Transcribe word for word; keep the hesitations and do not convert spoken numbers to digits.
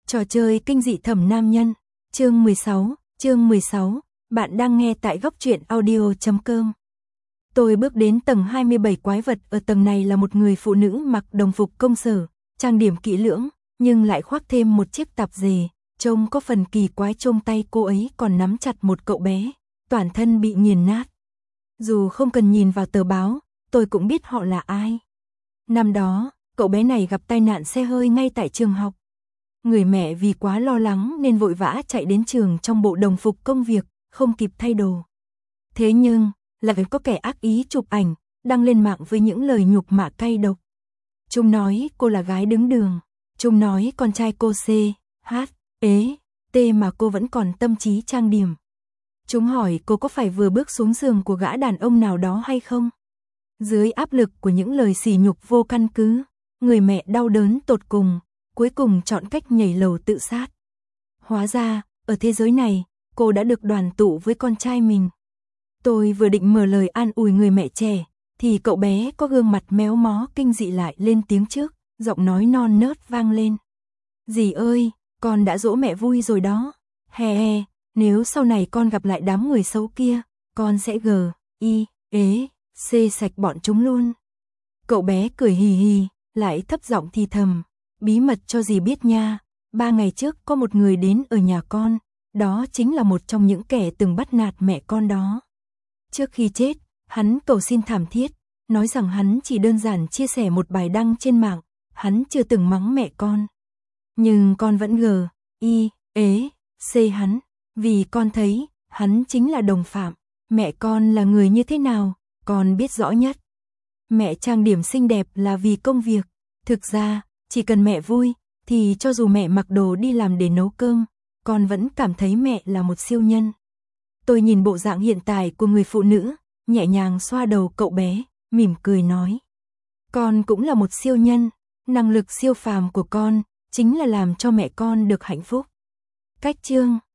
Trò chơi kinh dị thẩm nam nhân, chương mười sáu, chương mười sáu, bạn đang nghe tại góc truyện audio chấm com. Tôi bước đến tầng hai mươi bảy quái vật, ở tầng này là một người phụ nữ mặc đồng phục công sở, trang điểm kỹ lưỡng, nhưng lại khoác thêm một chiếc tạp dề, trông có phần kỳ quái. Trong tay cô ấy còn nắm chặt một cậu bé, toàn thân bị nghiền nát. Dù không cần nhìn vào tờ báo, tôi cũng biết họ là ai. Năm đó, cậu bé này gặp tai nạn xe hơi ngay tại trường học. Người mẹ vì quá lo lắng nên vội vã chạy đến trường trong bộ đồng phục công việc, không kịp thay đồ. Thế nhưng, lại có kẻ ác ý chụp ảnh, đăng lên mạng với những lời nhục mạ cay độc. Chúng nói cô là gái đứng đường, chúng nói con trai cô C, H, ế, T mà cô vẫn còn tâm trí trang điểm. Chúng hỏi cô có phải vừa bước xuống giường của gã đàn ông nào đó hay không? Dưới áp lực của những lời sỉ nhục vô căn cứ, người mẹ đau đớn tột cùng, cuối cùng chọn cách nhảy lầu tự sát. Hóa ra, ở thế giới này, cô đã được đoàn tụ với con trai mình. Tôi vừa định mở lời an ủi người mẹ trẻ, thì cậu bé có gương mặt méo mó kinh dị lại lên tiếng trước, giọng nói non nớt vang lên. Dì ơi, con đã dỗ mẹ vui rồi đó. Hè hè, nếu sau này con gặp lại đám người xấu kia, con sẽ g, i, ế, c sạch bọn chúng luôn. Cậu bé cười hì hì, lại thấp giọng thì thầm. Bí mật cho dì biết nha, ba ngày trước có một người đến ở nhà con, đó chính là một trong những kẻ từng bắt nạt mẹ con đó. Trước khi chết, hắn cầu xin thảm thiết, nói rằng hắn chỉ đơn giản chia sẻ một bài đăng trên mạng, hắn chưa từng mắng mẹ con. Nhưng con vẫn gờ, i, ế, c hắn, vì con thấy, hắn chính là đồng phạm. Mẹ con là người như thế nào, con biết rõ nhất. Mẹ trang điểm xinh đẹp là vì công việc, thực ra, chỉ cần mẹ vui, thì cho dù mẹ mặc đồ đi làm để nấu cơm, con vẫn cảm thấy mẹ là một siêu nhân. Tôi nhìn bộ dạng hiện tại của người phụ nữ, nhẹ nhàng xoa đầu cậu bé, mỉm cười nói. Con cũng là một siêu nhân, năng lực siêu phàm của con, chính là làm cho mẹ con được hạnh phúc. Cách chương